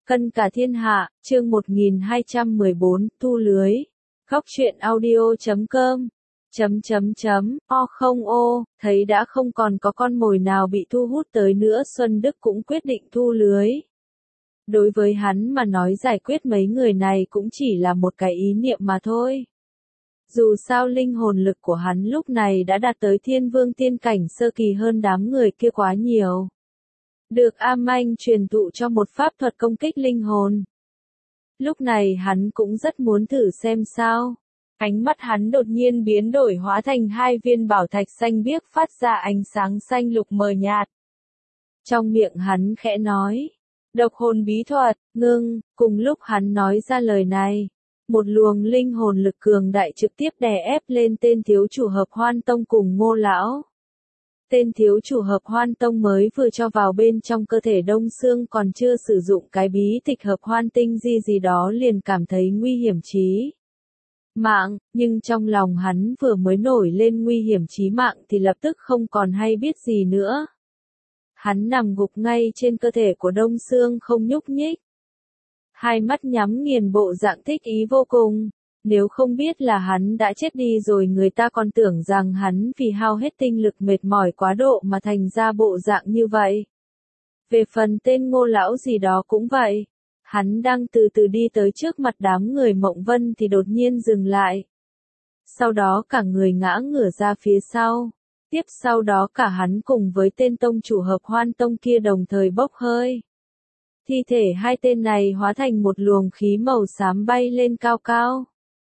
Cân cả thiên hạ, chương 1214, thu lưới. Góc truyện audio.com. Không thấy đã không còn có con mồi nào bị thu hút tới nữa, Xuân Đức cũng quyết định thu lưới. Đối với hắn mà nói, giải quyết mấy người này cũng chỉ là một cái ý niệm mà thôi. Dù sao linh hồn lực của hắn lúc này đã đạt tới thiên vương tiên cảnh sơ kỳ, hơn đám người kia quá nhiều. Được A Manh truyền thụ cho một pháp thuật công kích linh hồn. Lúc này hắn cũng rất muốn thử xem sao. Ánh mắt hắn đột nhiên biến đổi, hóa thành hai viên bảo thạch xanh biếc phát ra ánh sáng xanh lục mờ nhạt. Trong miệng hắn khẽ nói, độc hồn bí thuật, ngưng. Cùng lúc hắn nói ra lời này, một luồng linh hồn lực cường đại trực tiếp đè ép lên tên thiếu chủ Hợp Hoan Tông cùng Ngô lão. Tên thiếu chủ Hợp Hoan Tông mới vừa cho vào bên trong cơ thể Đông Xương, còn chưa sử dụng cái bí tịch Hợp Hoan Tinh gì đó liền cảm thấy nguy hiểm chí mạng, nhưng trong lòng hắn vừa mới nổi lên nguy hiểm chí mạng thì lập tức không còn hay biết gì nữa. Hắn nằm gục ngay trên cơ thể của Đông Xương không nhúc nhích. Hai mắt nhắm nghiền, bộ dạng thích ý vô cùng. Nếu không biết là hắn đã chết đi rồi, người ta còn tưởng rằng hắn vì hao hết tinh lực mệt mỏi quá độ mà thành ra bộ dạng như vậy. Về phần tên Ngô lão gì đó cũng vậy. Hắn đang từ từ đi tới trước mặt đám người Mộng Vân thì đột nhiên dừng lại. Sau đó cả người ngã ngửa ra phía sau. Tiếp sau đó cả hắn cùng với tên tông chủ Hợp Hoan Tông kia đồng thời bốc hơi. Thi thể hai tên này hóa thành một luồng khí màu xám bay lên cao cao.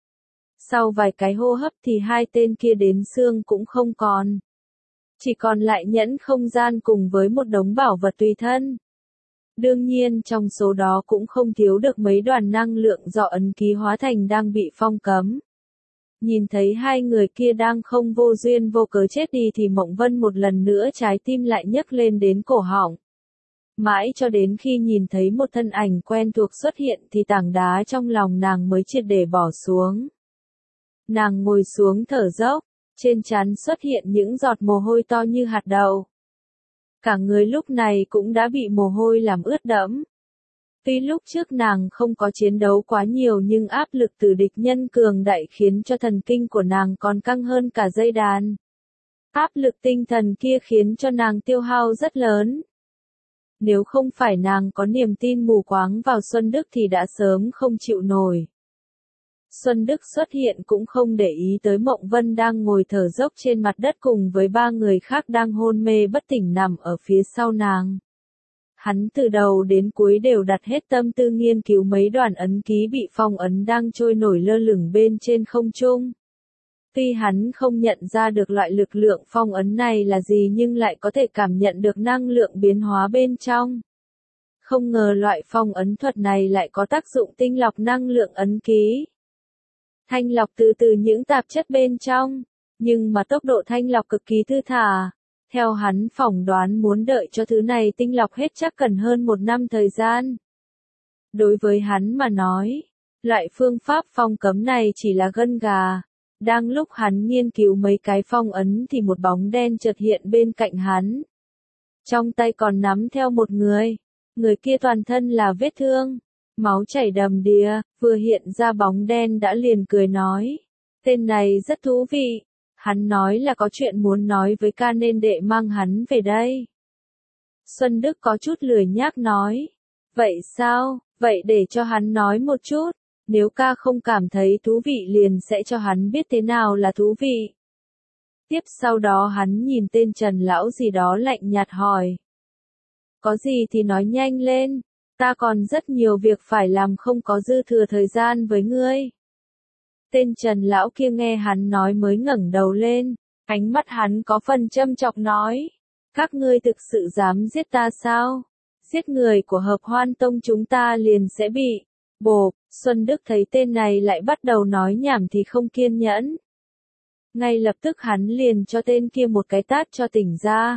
Sau vài cái hô hấp thì hai tên kia đến xương cũng không còn. Chỉ còn lại nhẫn không gian cùng với một đống bảo vật tùy thân. Đương nhiên trong số đó cũng không thiếu được mấy đoàn năng lượng do ấn ký hóa thành đang bị phong cấm. Nhìn thấy hai người kia đang không vô duyên vô cớ chết đi thì Mộng Vân một lần nữa trái tim lại nhấc lên đến cổ họng. Mãi cho đến khi nhìn thấy một thân ảnh quen thuộc xuất hiện thì tảng đá trong lòng nàng mới triệt để bỏ xuống. Nàng ngồi xuống thở dốc, trên trán xuất hiện những giọt mồ hôi to như hạt đậu. Cả người lúc này cũng đã bị mồ hôi làm ướt đẫm. Tuy lúc trước nàng không có chiến đấu quá nhiều nhưng áp lực từ địch nhân cường đại khiến cho thần kinh của nàng còn căng hơn cả dây đàn. Áp lực tinh thần kia khiến cho nàng tiêu hao rất lớn. Nếu không phải nàng có niềm tin mù quáng vào Xuân Đức thì đã sớm không chịu nổi. Xuân Đức xuất hiện cũng không để ý tới Mộng Vân đang ngồi thở dốc trên mặt đất cùng với ba người khác đang hôn mê bất tỉnh nằm ở phía sau nàng. Hắn từ đầu đến cuối đều đặt hết tâm tư nghiên cứu mấy đoàn ấn ký bị phong ấn đang trôi nổi lơ lửng bên trên không trung. Tuy hắn không nhận ra được loại lực lượng phong ấn này là gì nhưng lại có thể cảm nhận được năng lượng biến hóa bên trong. Không ngờ loại phong ấn thuật này lại có tác dụng tinh lọc năng lượng ấn ký. Thanh lọc từ từ những tạp chất bên trong, nhưng mà tốc độ thanh lọc cực kỳ thư thả. Theo hắn phỏng đoán muốn đợi cho thứ này tinh lọc hết chắc cần hơn 1 năm thời gian. Đối với hắn mà nói, loại phương pháp phong cấm này chỉ là gân gà. Đang lúc hắn nghiên cứu mấy cái phong ấn thì một bóng đen chợt hiện bên cạnh hắn. Trong tay còn nắm theo một người. Người kia toàn thân là vết thương, máu chảy đầm đìa, vừa hiện ra bóng đen đã liền cười nói. Tên này rất thú vị. Hắn nói là có chuyện muốn nói với ca nên đệ mang hắn về đây. Xuân Đức có chút lười nhác nói. Vậy sao, vậy để cho hắn nói một chút. Nếu ca không cảm thấy thú vị liền sẽ cho hắn biết thế nào là thú vị. Tiếp sau đó hắn nhìn tên Trần lão gì đó lạnh nhạt hỏi. Có gì thì nói nhanh lên, ta còn rất nhiều việc phải làm, không có dư thừa thời gian với ngươi. Tên Trần lão kia nghe hắn nói mới ngẩng đầu lên, ánh mắt hắn có phần châm chọc nói. Các ngươi thực sự dám giết ta sao? Giết người của Hợp Hoan Tông chúng ta liền sẽ bị. Bộp, Xuân Đức thấy tên này lại bắt đầu nói nhảm thì không kiên nhẫn. Ngay lập tức hắn liền cho tên kia một cái tát cho tỉnh ra.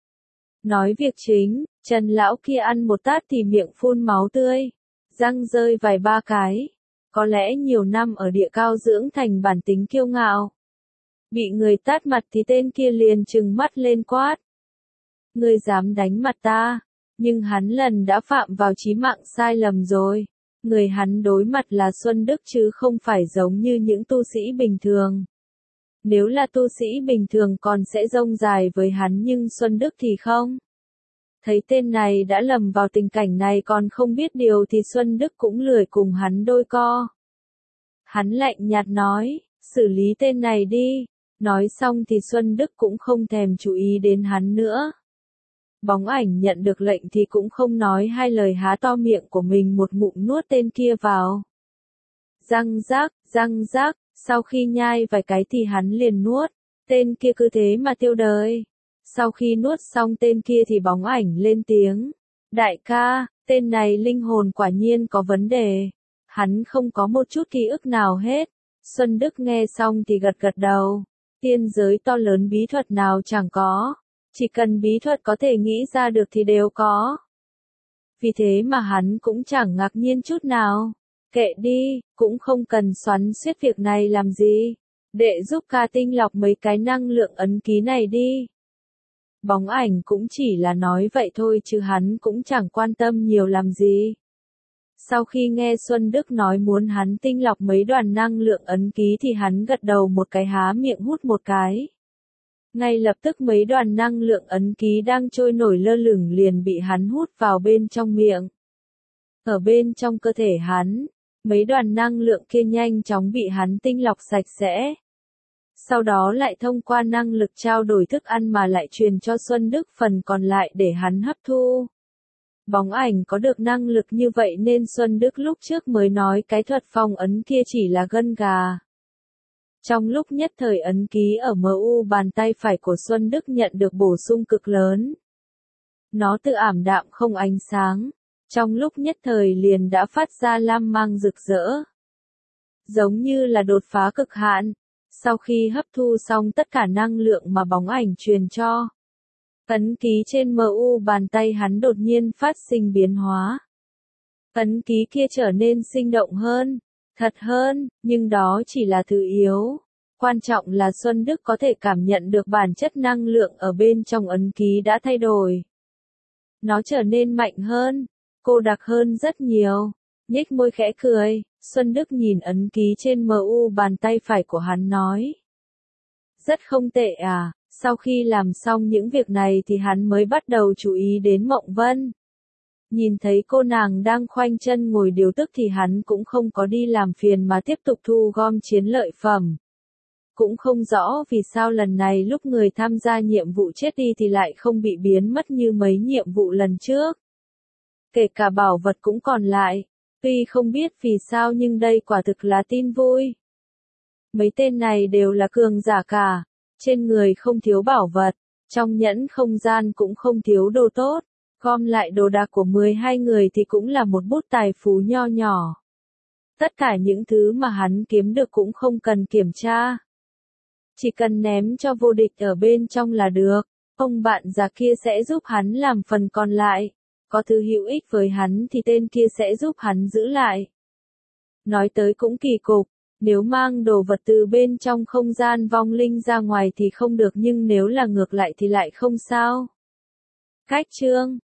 Nói việc chính, Trần lão kia ăn một tát thì miệng phun máu tươi, răng rơi vài ba cái. Có lẽ nhiều năm ở địa cao dưỡng thành bản tính kiêu ngạo. Bị người tát mặt thì tên kia liền trừng mắt lên quát. Ngươi dám đánh mặt ta? Nhưng hắn lần đã phạm vào chí mạng sai lầm rồi. Người hắn đối mặt là Xuân Đức chứ không phải giống như những tu sĩ bình thường. Nếu là tu sĩ bình thường còn sẽ rông dài với hắn nhưng Xuân Đức thì không. Thấy tên này đã lầm vào tình cảnh này còn không biết điều thì Xuân Đức cũng lười cùng hắn đôi co. Hắn lạnh nhạt nói, xử lý tên này đi. Nói xong thì Xuân Đức cũng không thèm chú ý đến hắn nữa. Bóng ảnh nhận được lệnh thì cũng không nói hai lời há to miệng của mình một ngụm nuốt tên kia vào. Răng rác, sau khi nhai vài cái thì hắn liền nuốt, tên kia cứ thế mà tiêu đời. Sau khi nuốt xong tên kia thì bóng ảnh lên tiếng. Đại ca, tên này linh hồn quả nhiên có vấn đề. Hắn không có một chút ký ức nào hết. Xuân Đức nghe xong thì gật gật đầu. Tiên giới to lớn bí thuật nào chẳng có. Chỉ cần bí thuật có thể nghĩ ra được thì đều có. Vì thế mà hắn cũng chẳng ngạc nhiên chút nào. Kệ đi, cũng không cần xoắn xuýt việc này làm gì. Đệ giúp ca tinh lọc mấy cái năng lượng ấn ký này đi. Bóng ảnh cũng chỉ là nói vậy thôi chứ hắn cũng chẳng quan tâm nhiều làm gì. Sau khi nghe Xuân Đức nói muốn hắn tinh lọc mấy đoàn năng lượng ấn ký thì hắn gật đầu một cái há miệng hút một cái. Ngay lập tức mấy đoàn năng lượng ấn ký đang trôi nổi lơ lửng liền bị hắn hút vào bên trong miệng. Ở bên trong cơ thể hắn, mấy đoàn năng lượng kia nhanh chóng bị hắn tinh lọc sạch sẽ. Sau đó lại thông qua năng lực trao đổi thức ăn mà lại truyền cho Xuân Đức phần còn lại để hắn hấp thu. Bóng ảnh có được năng lực như vậy nên Xuân Đức lúc trước mới nói cái thuật phong ấn kia chỉ là gân gà. Trong lúc nhất thời ấn ký ở MU bàn tay phải của Xuân Đức nhận được bổ sung cực lớn. Nó tự ảm đạm không ánh sáng. Trong lúc nhất thời liền đã phát ra lam mang rực rỡ. Giống như là đột phá cực hạn. Sau khi hấp thu xong tất cả năng lượng mà bóng ảnh truyền cho. Ấn ký trên MU bàn tay hắn đột nhiên phát sinh biến hóa. Ấn ký kia trở nên sinh động hơn, thật hơn, nhưng đó chỉ là thứ yếu. Quan trọng là Xuân Đức có thể cảm nhận được bản chất năng lượng ở bên trong ấn ký đã thay đổi. Nó trở nên mạnh hơn, cô đặc hơn rất nhiều. Nhếch môi khẽ cười, Xuân Đức nhìn ấn ký trên MU bàn tay phải của hắn nói. Rất không tệ à, sau khi làm xong những việc này thì hắn mới bắt đầu chú ý đến Mộng Vân. Nhìn thấy cô nàng đang khoanh chân ngồi điều tức thì hắn cũng không có đi làm phiền mà tiếp tục thu gom chiến lợi phẩm. Cũng không rõ vì sao lần này lúc người tham gia nhiệm vụ chết đi thì lại không bị biến mất như mấy nhiệm vụ lần trước. Kể cả bảo vật cũng còn lại. Tuy không biết vì sao nhưng đây quả thực là tin vui. Mấy tên này đều là cường giả cả. Trên người không thiếu bảo vật. Trong nhẫn không gian cũng không thiếu đồ tốt. Gom lại đồ đạc của 12 người thì cũng là một bút tài phú nho nhỏ. Tất cả những thứ mà hắn kiếm được cũng không cần kiểm tra. Chỉ cần ném cho vô địch ở bên trong là được. Ông bạn già kia sẽ giúp hắn làm phần còn lại. Có thứ hữu ích với hắn thì tên kia sẽ giúp hắn giữ lại. Nói tới cũng kỳ cục. Nếu mang đồ vật từ bên trong không gian vong linh ra ngoài thì không được nhưng nếu là ngược lại thì lại không sao. Cách chương